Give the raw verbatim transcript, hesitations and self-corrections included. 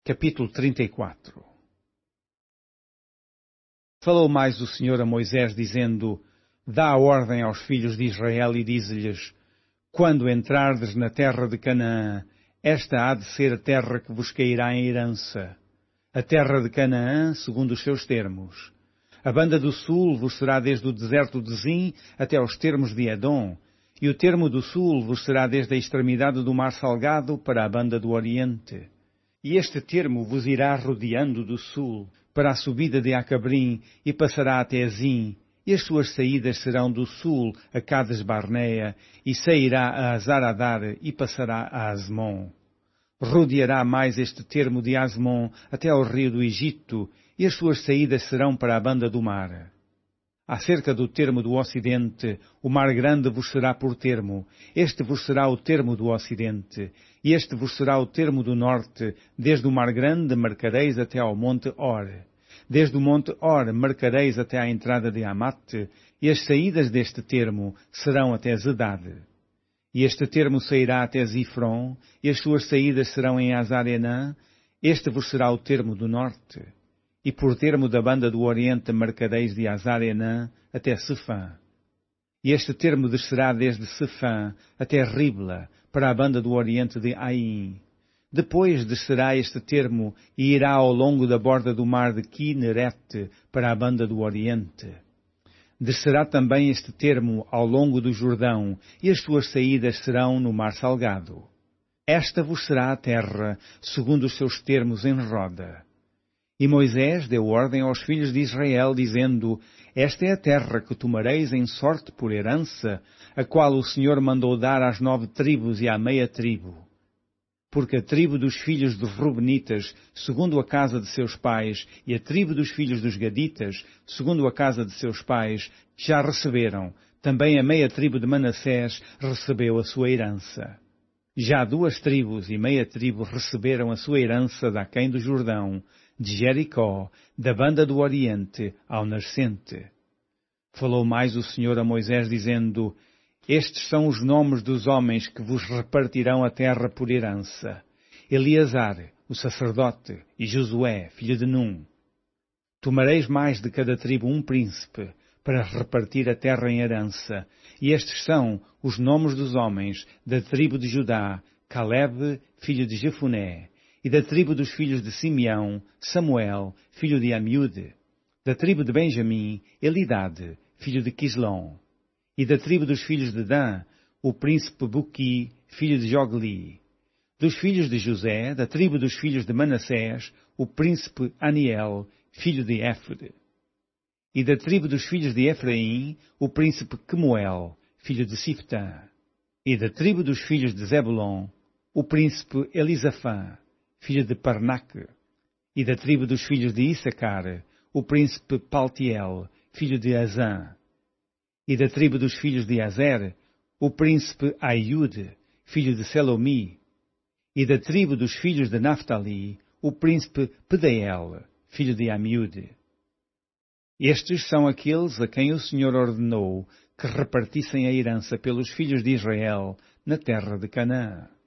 Capítulo trinta e quatro. Falou mais o Senhor a Moisés, dizendo: Dá ordem aos filhos de Israel e dize-lhes: Quando entrardes na terra de Canaã, esta há de ser a terra que vos cairá em herança. A terra de Canaã, segundo os seus termos. A banda do sul vos será desde o deserto de Zim até aos termos de Edom, e o termo do sul vos será desde a extremidade do mar salgado para a banda do oriente. E este termo vos irá rodeando do sul, para a subida de Acabrim, e passará até Zim, e as suas saídas serão do sul a Cades Barnea, e sairá a Azaradar, e passará a Asmon. Rodeará mais este termo de Asmon até ao rio do Egito, e as suas saídas serão para a banda do mar. Acerca do termo do ocidente, o mar grande vos será por termo, este vos será o termo do ocidente, e este vos será o termo do norte, desde o mar grande marcareis até ao monte Or. Desde o monte Or marcareis até à entrada de Amate, e as saídas deste termo serão até Zedade. E este termo sairá até Zifron, e as suas saídas serão em Azarenã, este vos será o termo do norte. E por termo da banda do oriente marcareis de Azarenã até Sefã. E este termo descerá desde Sefã até Ribla, para a banda do oriente de Aim. Depois descerá este termo e irá ao longo da borda do mar de Quinerete, para a banda do oriente. Descerá também este termo ao longo do Jordão, e as suas saídas serão no mar salgado. Esta vos será a terra, segundo os seus termos em roda. E Moisés deu ordem aos filhos de Israel, dizendo: Esta é a terra que tomareis em sorte por herança, a qual o Senhor mandou dar às nove tribos e à meia tribo. Porque a tribo dos filhos dos Rubenitas, segundo a casa de seus pais, e a tribo dos filhos dos Gaditas, segundo a casa de seus pais, já receberam. Também a meia tribo de Manassés recebeu a sua herança. Já duas tribos e meia tribo receberam a sua herança daquém do Jordão, de Jericó, da banda do Oriente, ao nascente. Falou mais o Senhor a Moisés, dizendo: Estes são os nomes dos homens que vos repartirão a terra por herança: Eleazar, o sacerdote, e Josué, filho de Num. Tomareis mais de cada tribo um príncipe, para repartir a terra em herança, e estes são os nomes dos homens da tribo de Judá: Caleb, filho de Jefuné. E da tribo dos filhos de Simeão, Samuel, filho de Amiúde. Da tribo de Benjamim, Elidade, filho de Quislom. E da tribo dos filhos de Dan, o príncipe Buqui, filho de Jogli. Dos filhos de José, da tribo dos filhos de Manassés, o príncipe Aniel, filho de Éfode. E da tribo dos filhos de Efraim, o príncipe Quemuel, filho de Siftã. E da tribo dos filhos de Zebulon, o príncipe Elisafã, filho de Parnaque. E da tribo dos filhos de Issacar, o príncipe Paltiel, filho de Azã. E da tribo dos filhos de Azer, o príncipe Aiude, filho de Selomi. E da tribo dos filhos de Naphtali, o príncipe Pedeel, filho de Amiúde. Estes são aqueles a quem o Senhor ordenou que repartissem a herança pelos filhos de Israel na terra de Canaã.